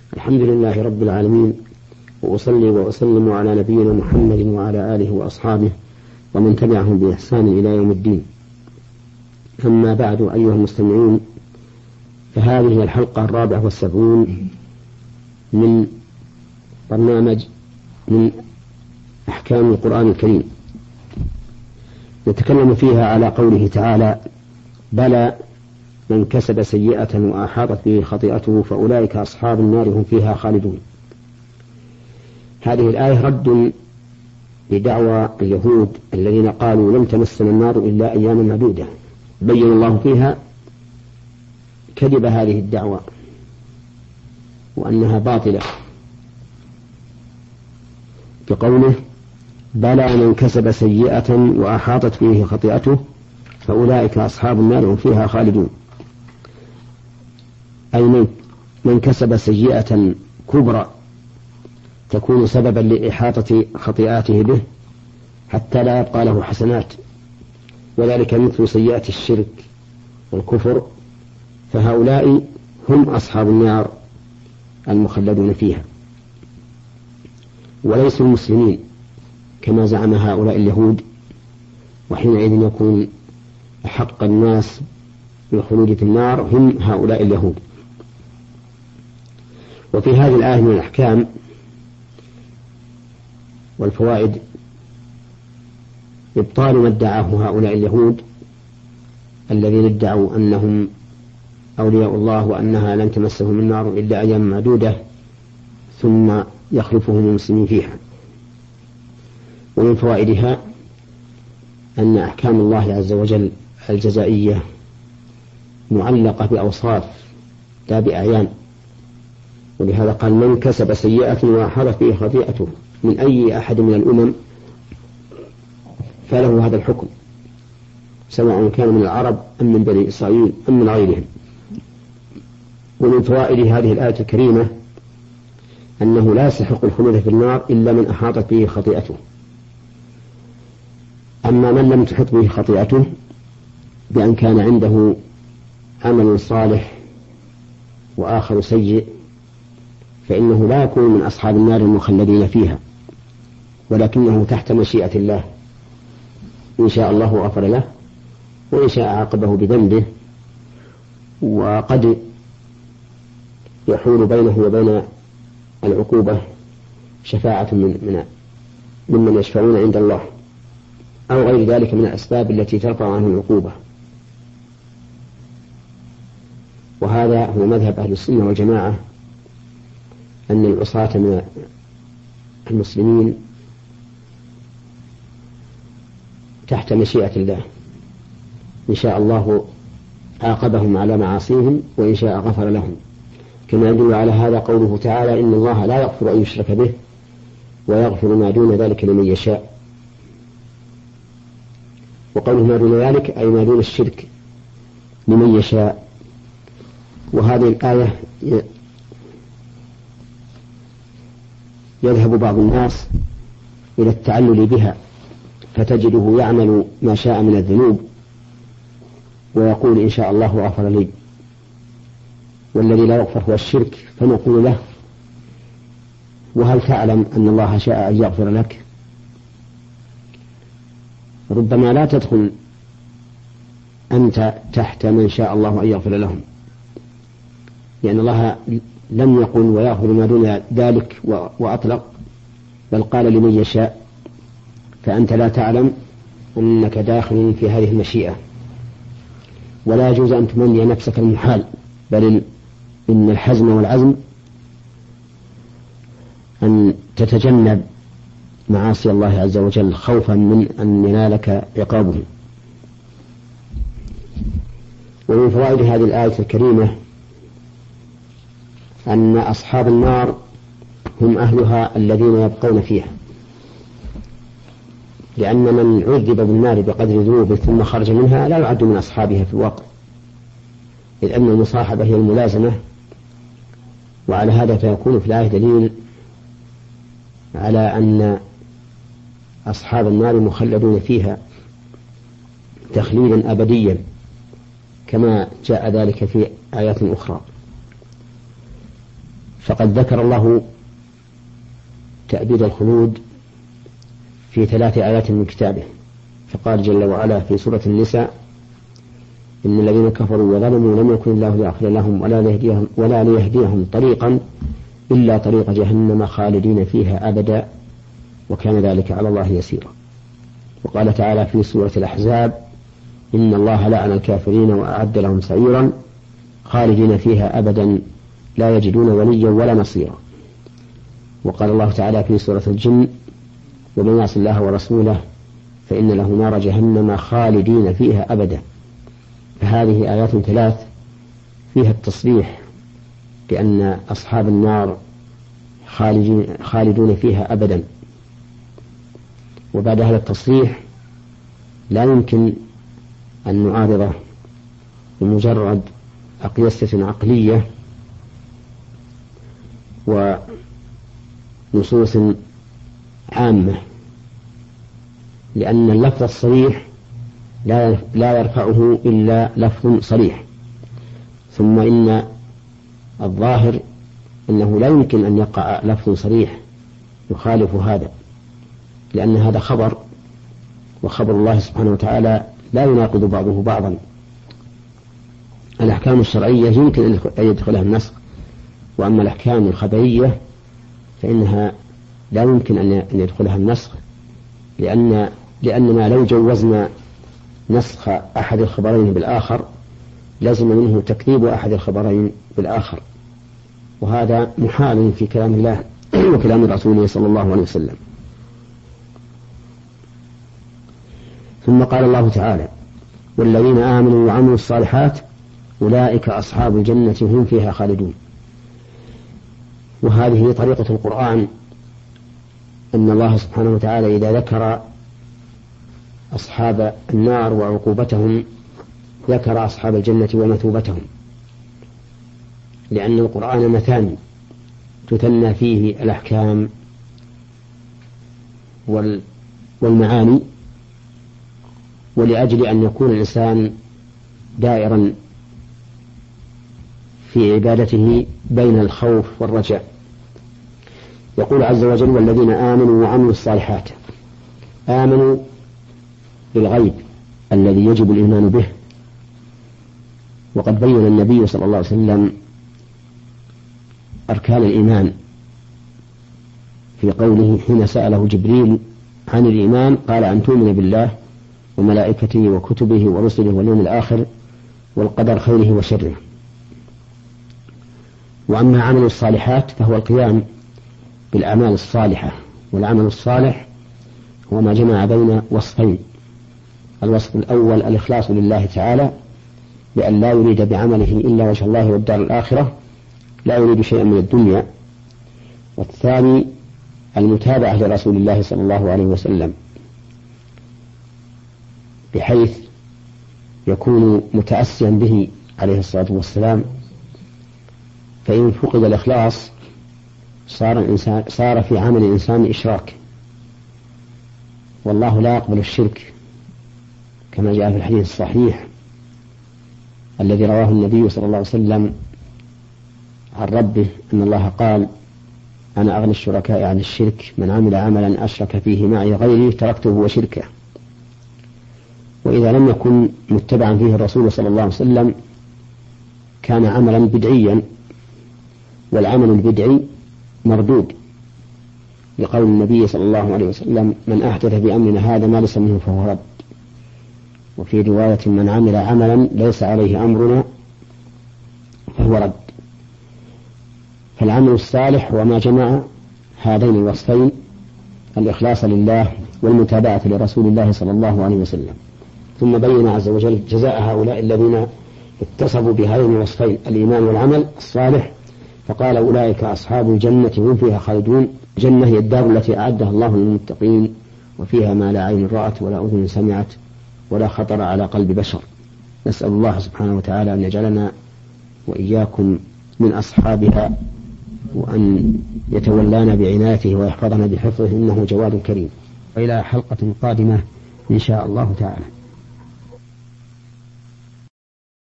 الحمد لله رب العالمين، وأصلي وأسلم على نبينا محمد وعلى آله وأصحابه ومن تبعهم بإحسان إلى يوم الدين. أما بعد أيها المستمعون، فهذه هي الحلقة 74 من برنامج من أحكام القرآن الكريم، نتكلم فيها على قوله تعالى: بلى من كسب سيئة وأحاطت به خطيئته فأولئك أصحاب النار هم فيها خالدون. هذه الآية رد لدعوى اليهود الذين قالوا لن تمسنا النار إلا أياما معدودة، بين الله فيها كذب هذه الدعوى وأنها باطلة بقوله: بلى من كسب سيئة وأحاطت به خطيئته فأولئك أصحاب النار هم فيها خالدون، أي من كسب سيئة كبرى تكون سببا لإحاطة خطيئاته به حتى لا يبقى له حسنات، وذلك مثل سيئة الشرك والكفر، فهؤلاء هم أصحاب النار المخلدون فيها، وليسوا المسلمين كما زعم هؤلاء اليهود، وحينئذ يكون أحق الناس بالخلود في النار هم هؤلاء اليهود. وفي هذه الآية من الأحكام والفوائد إبطال ما ادعاه هؤلاء اليهود الذين ادعوا أنهم أولياء الله وأنها لن تمسهم النار إلا أيام معدودة ثم يخلفهم المسلمين فيها. ومن فوائدها أن أحكام الله عز وجل الجزائية معلقة بأوصاف لا بأعيان، ولهذا قال: من كسب سيئة وأحاطت به خطيئته، من أي أحد من الأمم فله هذا الحكم، سواء كان من العرب أم من بني إسرائيل أم من غيرهم. ومن فوائد هذه الآية الكريمة أنه لا يستحق الخلود في النار إلا من أحاطت به خطيئته، أما من لم تحط به خطيئته بأن كان عنده عمل صالح وآخر سيء فإنه لا يكون من أصحاب النار المخلدين فيها، ولكنه تحت مشيئة الله، إن شاء الله غفر له وإن شاء عاقبه بذنبه، وقد يحول بينه وبين العقوبة شفاعة ممن يشفعون عند الله أو غير ذلك من الأسباب التي ترفع عنه العقوبة. وهذا هو مذهب أهل السنة والجماعة، أن العصاة من المسلمين تحت مشيئة الله، إن شاء الله عاقبهم على معاصيهم وإن شاء غفر لهم، كما يدل على هذا قوله تعالى: إن الله لا يغفر أن يشرك به ويغفر ما دون ذلك لمن يشاء. وقوله ما دون ذلك أي ما دون الشرك لمن يشاء. وهذه الآية يذهب بعض الناس إلى التعلل بها، فتجده يعمل ما شاء من الذنوب ويقول: إن شاء الله غفر لي، والذي لا يغفر هو الشرك، فنقول له: وهل تعلم أن الله شاء أن يغفر لك؟ ربما لا تدخل أنت تحت من شاء الله أن يغفر لهم، لأن الله لم يقل ويغفر ما دون ذلك وأطلق، بل قال لمن يشاء، فأنت لا تعلم أنك داخل في هذه المشيئة، ولا يجوز أن تمني نفسك المحال، بل إن الحزم والعزم أن تتجنب معاصي الله عز وجل خوفا من أن ينالك عقابه. ومن فوائد هذه الآية الكريمة أن أصحاب النار هم أهلها الذين يبقون فيها، لأن من عذب بالنار بقدر ذنوبه ثم خرج منها لا يعد من أصحابها في الواقع، إذ أن المصاحبة هي الملازمة. وعلى هذا فيكون في الآية دليل على أن أصحاب النار مخلدون فيها تخليدا أبديا، كما جاء ذلك في آيات أخرى. فقد ذكر الله تأبيد الخلود في 3 آيات من كتابه، فقال جل وعلا في سورة النساء: إن الذين كفروا وظلموا لم يكن الله ليغفر لهم ولا ليهديهم طريقا إلا طريق جهنم خالدين فيها أبدا وكان ذلك على الله يسيرا. وقال تعالى في سورة الأحزاب: إن الله لعن الكافرين وأعد لهم سعيرا خالدين فيها أبدا لا يجدون وليا ولا نصيرا. وقال الله تعالى في سورة الجن: ومن يعص الله ورسوله فإن له نار جهنم خالدين فيها أبدا. فهذه آيات 3 فيها التصريح بأن أصحاب النار خالدون فيها أبدا، وبعد هذا التصريح لا يمكن أن نعارضه بمجرد أقيسة عقلية ونصوص عامة، لأن اللفظ الصريح لا يرفعه إلا لفظ صريح. ثم إن الظاهر أنه لا يمكن أن يقع لفظ صريح يخالف هذا، لأن هذا خبر، وخبر الله سبحانه وتعالى لا يناقض بعضه بعضا. الأحكام الشرعية يمكن أن يدخلها النسخ، وأما الأحكام الخبرية فإنها لا يمكن أن يدخلها النسخ، لأننا لو جوزنا نسخ أحد الخبرين بالآخر لازم منه تكذيب أحد الخبرين بالآخر، وهذا محال في كلام الله وكلام رسوله صلى الله عليه وسلم. ثم قال الله تعالى: والذين آمنوا وعملوا الصالحات أولئك أصحاب الجنة هم فيها خالدون. وهذه طريقة القرآن، أن الله سبحانه وتعالى إذا ذكر أصحاب النار وعقوبتهم ذكر أصحاب الجنة ومثوبتهم، لأن القرآن مثاني تثنى فيه الأحكام والمعاني، ولأجل أن يكون الإنسان دائرا في عبادته بين الخوف والرجاء. يقول عز وجل: والذين آمنوا وعملوا الصالحات. آمنوا بالغيب الذي يجب الإيمان به، وقد بين النبي صلى الله عليه وسلم أركان الإيمان في قوله حين سأله جبريل عن الإيمان قال: أن تؤمن بالله وملائكته وكتبه ورسله واليوم الآخر والقدر خيره وشره. وأما عمل الصالحات فهو القيام بالأعمال الصالحة، والعمل الصالح هو ما جمع بين وصفين: الوصف الأول الإخلاص لله تعالى بأن لا يريد بعمله إلا وجه الله والدار الآخرة، لا يريد شيئا من الدنيا. والثاني المتابعة لرسول الله صلى الله عليه وسلم، بحيث يكون متأسيا به عليه الصلاة والسلام، فإن فقد الإخلاص صار في عمل الإنسان إشراك، والله لا يقبل الشرك، كما جاء في الحديث الصحيح الذي رواه النبي صلى الله عليه وسلم عن ربه أن الله قال: أنا أغنى الشركاء عن الشرك، من عمل عملا أشرك فيه معي غيري تركته وشركه. وإذا لم يكن متبعا فيه الرسول صلى الله عليه وسلم كان عملا بدعيا، والعمل البدعي مردود، لقول النبي صلى الله عليه وسلم: من أحدث في أمرنا هذا ما ليس منه فهو رد. وفي رواية: من عمل عملا ليس عليه أمرنا فهو رد. فالعمل الصالح هو ما جمع هذين الوصفين: الإخلاص لله والمتابعة لرسول الله صلى الله عليه وسلم. ثم بين عز وجل جزاء هؤلاء الذين اتصفوا بهذين الوصفين: الإيمان والعمل الصالح، فقال: أولئك أصحاب الجنة هم فيها خالدون. الجنة هي الدار التي أعدها الله للمتقين، وفيها ما لا عين رأت ولا أذن سمعت ولا خطر على قلب بشر. نسأل الله سبحانه وتعالى أن يجعلنا وإياكم من أصحابها، وأن يتولانا بعنايته ويحفظنا بحفظه، إنه جواد كريم. وإلى حلقة قادمة إن شاء الله تعالى.